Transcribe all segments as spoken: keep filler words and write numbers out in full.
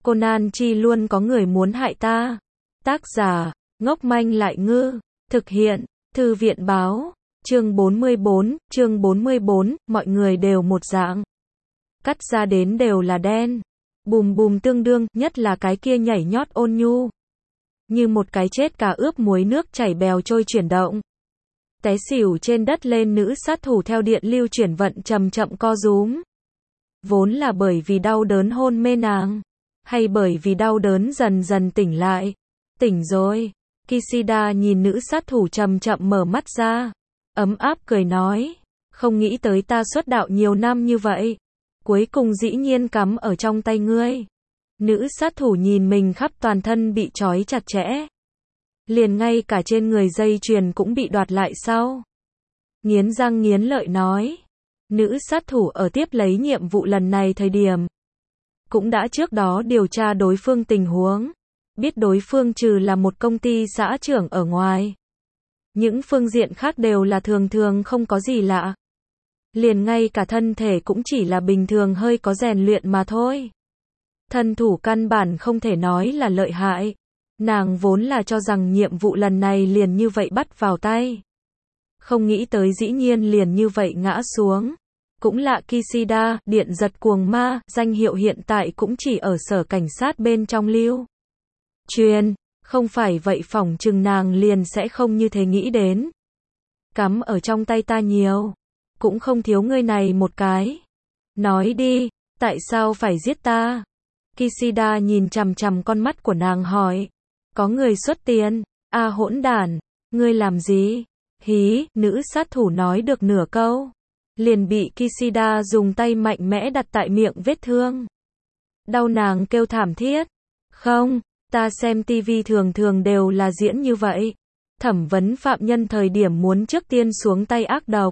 Conan Chi luôn có người muốn hại ta. Tác giả, ngốc manh lại ngư. Thực hiện, Thư viện báo. Chương bốn mươi bốn, chương bốn mươi bốn, mọi người đều một dạng. Cắt ra đến đều là đen. Bùm bùm tương đương, nhất là cái kia nhảy nhót ôn nhu. Như một cái chết cả ướp muối nước chảy bèo trôi chuyển động. Té xỉu trên đất lên nữ sát thủ theo điện lưu chuyển vận chậm chậm co rúm. Vốn là bởi vì đau đớn hôn mê nàng. Hay bởi vì đau đớn dần dần tỉnh lại. Tỉnh rồi. Kishida nhìn nữ sát thủ chậm chậm mở mắt ra. Ấm áp cười nói. Không nghĩ tới ta xuất đạo nhiều năm như vậy. Cuối cùng dĩ nhiên cắm ở trong tay ngươi. Nữ sát thủ nhìn mình khắp toàn thân bị trói chặt chẽ. Liền ngay cả trên người dây chuyền cũng bị đoạt lại sau. Nghiến răng nghiến lợi nói. Nữ sát thủ ở tiếp lấy nhiệm vụ lần này thời điểm. Cũng đã trước đó điều tra đối phương tình huống. Biết đối phương trừ là một công ty xã trưởng ở ngoài. Những phương diện khác đều là thường thường không có gì lạ. Liền ngay cả thân thể cũng chỉ là bình thường hơi có rèn luyện mà thôi. Thân thủ căn bản không thể nói là lợi hại. Nàng vốn là cho rằng nhiệm vụ lần này liền như vậy bắt vào tay. Không nghĩ tới dĩ nhiên liền như vậy ngã xuống. Cũng lạ Kishida, điện giật cuồng ma, danh hiệu hiện tại cũng chỉ ở sở cảnh sát bên trong lưu. Truyền, không phải vậy phỏng chừng nàng liền sẽ không như thế nghĩ đến. Cắm ở trong tay ta nhiều. Cũng không thiếu ngươi này một cái. Nói đi, tại sao phải giết ta? Kishida nhìn chằm chằm con mắt của nàng hỏi. Có người xuất tiền. A hỗn đản, ngươi làm gì? Hí, nữ sát thủ nói được nửa câu. Liền bị Kishida dùng tay mạnh mẽ đặt tại miệng vết thương. Đau nàng kêu thảm thiết. Không, ta xem tivi thường thường đều là diễn như vậy. Thẩm vấn phạm nhân thời điểm muốn trước tiên xuống tay ác độc.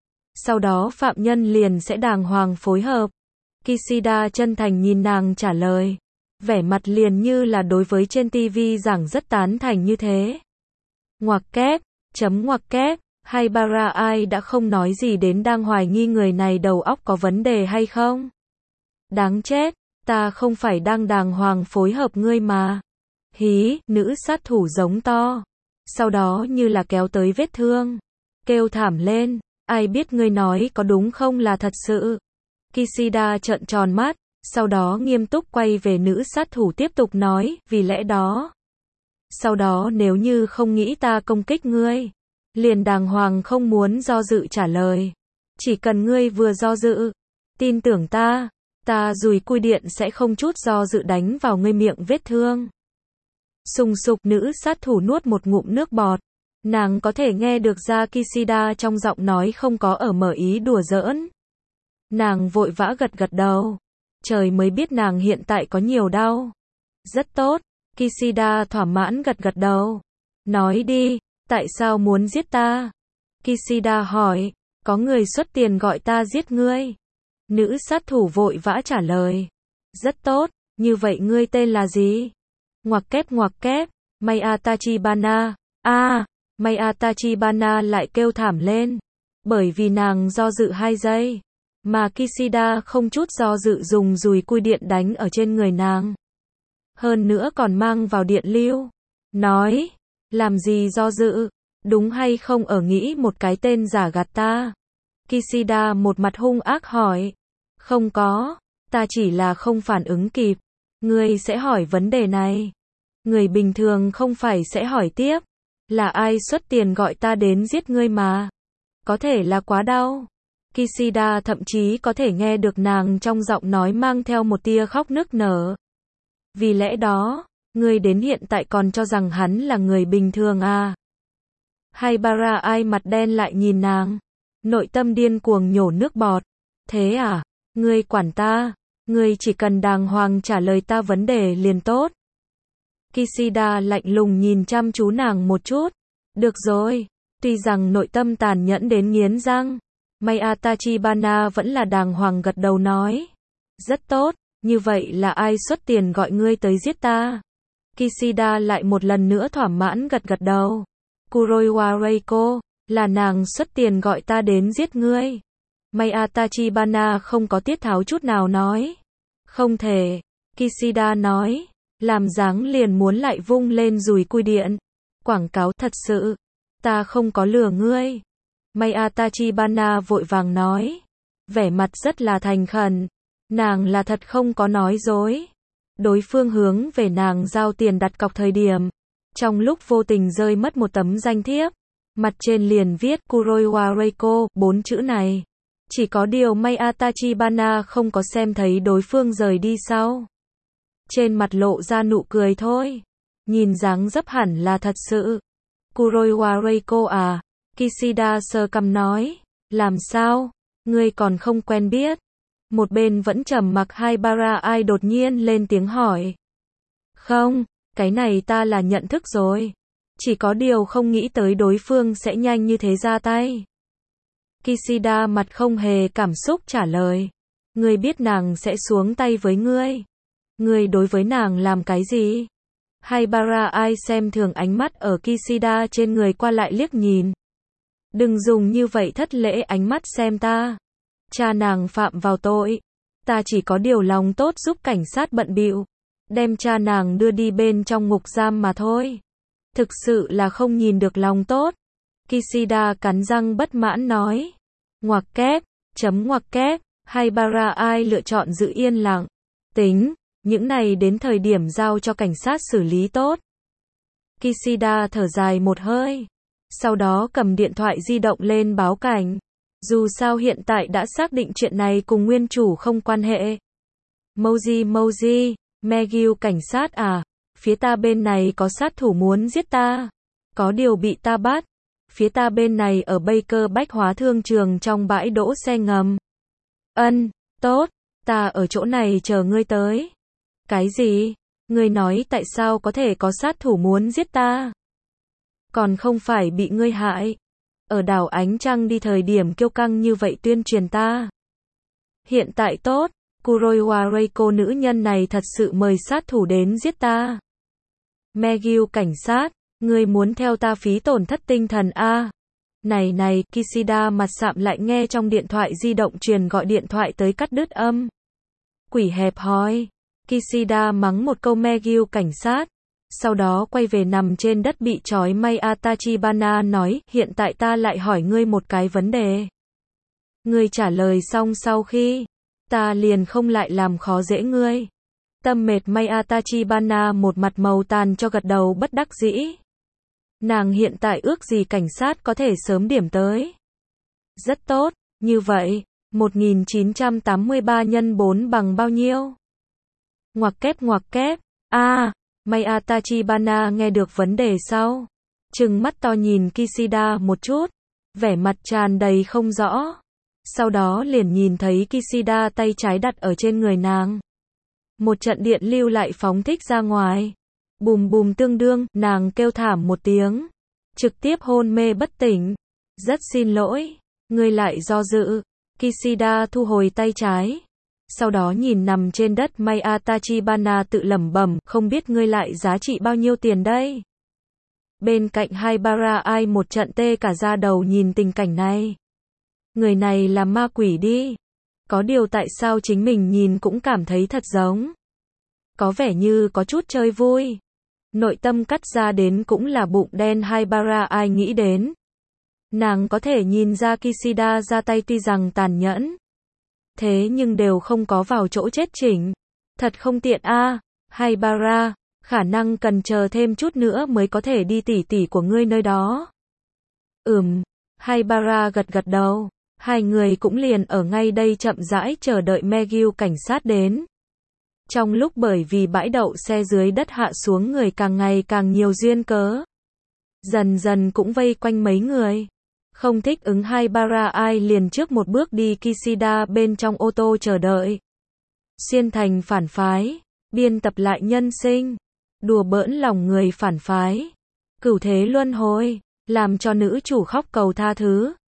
Sau đó phạm nhân liền sẽ đàng hoàng phối hợp. Kishida chân thành nhìn nàng trả lời. Vẻ mặt liền như là đối với trên tivi giảng rất tán thành như thế. Ngoặc kép, chấm ngoặc kép, hay Bara ai đã không nói gì đến đang hoài nghi người này đầu óc có vấn đề hay không? Đáng chết, ta không phải đang đàng hoàng phối hợp ngươi mà. Hí, nữ sát thủ giống to. Sau đó như là kéo tới vết thương. Kêu thảm lên, ai biết ngươi nói có đúng không là thật sự. Kishida trợn tròn mắt, sau đó nghiêm túc quay về nữ sát thủ tiếp tục nói, vì lẽ đó. Sau đó nếu như không nghĩ ta công kích ngươi, liền đàng hoàng không muốn do dự trả lời. Chỉ cần ngươi vừa do dự, tin tưởng ta, ta dùi cui điện sẽ không chút do dự đánh vào ngươi miệng vết thương. Sùng sục, nữ sát thủ nuốt một ngụm nước bọt. Nàng có thể nghe được ra Kishida trong giọng nói không có ở mở ý đùa giỡn. Nàng vội vã gật gật đầu. Trời mới biết nàng hiện tại có nhiều đau. Rất tốt, Kishida thỏa mãn gật gật đầu. Nói đi, tại sao muốn giết ta? Kishida hỏi, có người xuất tiền gọi ta giết ngươi. Nữ sát thủ vội vã trả lời. Rất tốt, như vậy ngươi tên là gì? Ngoặc kép ngoặc kép, Maya Tachibana. À, Maya Tachibana lại kêu thảm lên. Bởi vì nàng do dự hai giây. Mà Kishida không chút do dự dùng dùi cui điện đánh ở trên người nàng. Hơn nữa còn mang vào điện lưu. Nói, làm gì do dự, đúng hay không ở nghĩ một cái tên giả gạt ta? Kishida một mặt hung ác hỏi. Không có, ta chỉ là không phản ứng kịp. Ngươi sẽ hỏi vấn đề này. Người bình thường không phải sẽ hỏi tiếp. Là ai xuất tiền gọi ta đến giết ngươi mà? Có thể là quá đau. Kishida thậm chí có thể nghe được nàng trong giọng nói mang theo một tia khóc nức nở. Vì lẽ đó, ngươi đến hiện tại còn cho rằng hắn là người bình thường à? Hay Bara ai mặt đen lại nhìn nàng. Nội tâm điên cuồng nhổ nước bọt. Thế à? Ngươi quản ta. Ngươi chỉ cần đàng hoàng trả lời ta vấn đề liền tốt. Kishida lạnh lùng nhìn chăm chú nàng một chút. Được rồi. Tuy rằng nội tâm tàn nhẫn đến nghiến răng. Maya Tachibana vẫn là đàng hoàng gật đầu nói. Rất tốt, như vậy là ai xuất tiền gọi ngươi tới giết ta? Kishida lại một lần nữa thỏa mãn gật gật đầu. Kuroiwa Reiko, là nàng xuất tiền gọi ta đến giết ngươi. Maya Tachibana không có tiết tháo chút nào nói. Không thể. Kishida nói, làm dáng liền muốn lại vung lên dùi cui điện. Quảng cáo thật sự, ta không có lừa ngươi. Maya Tachibana vội vàng nói, vẻ mặt rất là thành khẩn, nàng là thật không có nói dối. Đối phương hướng về nàng giao tiền đặt cọc thời điểm, trong lúc vô tình rơi mất một tấm danh thiếp, mặt trên liền viết Kuroiwa Reiko, bốn chữ này. Chỉ có điều Maya Tachibana không có xem thấy đối phương rời đi sau. Trên mặt lộ ra nụ cười thôi. Nhìn dáng dấp hẳn là thật sự. Kuroiwa Reiko à? Kishida sờ cằm nói. Làm sao? Ngươi còn không quen biết. Một bên vẫn trầm mặc Haibara ai đột nhiên lên tiếng hỏi. Không, cái này ta là nhận thức rồi. Chỉ có điều không nghĩ tới đối phương sẽ nhanh như thế ra tay. Kishida mặt không hề cảm xúc trả lời. Ngươi biết nàng sẽ xuống tay với ngươi. Ngươi đối với nàng làm cái gì? Haibara ai xem thường ánh mắt ở Kishida trên người qua lại liếc nhìn. Đừng dùng như vậy thất lễ ánh mắt xem ta. Cha nàng phạm vào tội. Ta chỉ có điều lòng tốt giúp cảnh sát bận bịu. Đem cha nàng đưa đi bên trong ngục giam mà thôi. Thực sự là không nhìn được lòng tốt. Kishida cắn răng bất mãn nói. Ngoặc kép, chấm ngoặc kép, Haibara ai lựa chọn giữ yên lặng. Tính, những này đến thời điểm giao cho cảnh sát xử lý tốt. Kishida thở dài một hơi. Sau đó cầm điện thoại di động lên báo cảnh. Dù sao hiện tại đã xác định chuyện này cùng nguyên chủ không quan hệ. Moji Moji, Megil cảnh sát à? Phía ta bên này có sát thủ muốn giết ta. Có điều bị ta bắt. Phía ta bên này ở Baker bách hóa thương trường trong bãi đỗ xe ngầm. Ân, tốt, ta ở chỗ này chờ ngươi tới. Cái gì? Ngươi nói tại sao có thể có sát thủ muốn giết ta? Còn không phải bị ngươi hại. Ở đảo Ánh Trăng đi thời điểm kiêu căng như vậy tuyên truyền ta. Hiện tại tốt, Kuroiwa Reiko nữ nhân này thật sự mời sát thủ đến giết ta. Megil cảnh sát, ngươi muốn theo ta phí tổn thất tinh thần a? Này này, Kishida mặt sạm lại nghe trong điện thoại di động truyền gọi điện thoại tới cắt đứt âm. Quỷ hẹp hòi. Kishida mắng một câu Megil cảnh sát. Sau đó quay về nằm trên đất bị trói Maya Tachibana nói, hiện tại ta lại hỏi ngươi một cái vấn đề. Ngươi trả lời xong sau khi, ta liền không lại làm khó dễ ngươi. Tâm mệt Maya Tachibana một mặt màu tàn cho gật đầu bất đắc dĩ. Nàng hiện tại ước gì cảnh sát có thể sớm điểm tới. Rất tốt, như vậy, một nghìn chín trăm tám mươi ba nhân bốn bằng bao nhiêu? Ngoặc kép ngoặc kép, a à, Maya Tachibana nghe được vấn đề sau. Trừng mắt to nhìn Kishida một chút, vẻ mặt tràn đầy không rõ. Sau đó liền nhìn thấy Kishida tay trái đặt ở trên người nàng. Một trận điện lưu lại phóng thích ra ngoài. Bùm bùm tương đương, nàng kêu thảm một tiếng. Trực tiếp hôn mê bất tỉnh. Rất xin lỗi, ngươi lại do dự. Kishida thu hồi tay trái. Sau đó nhìn nằm trên đất Maya Tachibana tự lẩm bẩm, không biết ngươi lại giá trị bao nhiêu tiền đây. Bên cạnh Haibara ai một trận tê cả da đầu nhìn tình cảnh này. Người này là ma quỷ đi. Có điều tại sao chính mình nhìn cũng cảm thấy thật giống. Có vẻ như có chút chơi vui. Nội tâm cắt ra đến cũng là bụng đen Haibara ai nghĩ đến. Nàng có thể nhìn ra Kishida ra tay tuy rằng tàn nhẫn. Thế nhưng đều không có vào chỗ chết chỉnh. Thật không tiện a à. Haibara, khả năng cần chờ thêm chút nữa mới có thể đi tỉ tỉ của ngươi nơi đó. Ừm, Haibara gật gật đầu. Hai người cũng liền ở ngay đây chậm rãi chờ đợi Megil cảnh sát đến. Trong lúc bởi vì bãi đậu xe dưới đất hạ xuống người càng ngày càng nhiều duyên cớ. Dần dần cũng vây quanh mấy người. Không thích ứng Haibara ai liền trước một bước đi Kishida bên trong ô tô chờ đợi. Xuyên thành phản phái, biên tập lại nhân sinh, đùa bỡn lòng người phản phái, cửu thế luân hồi, làm cho nữ chủ khóc cầu tha thứ.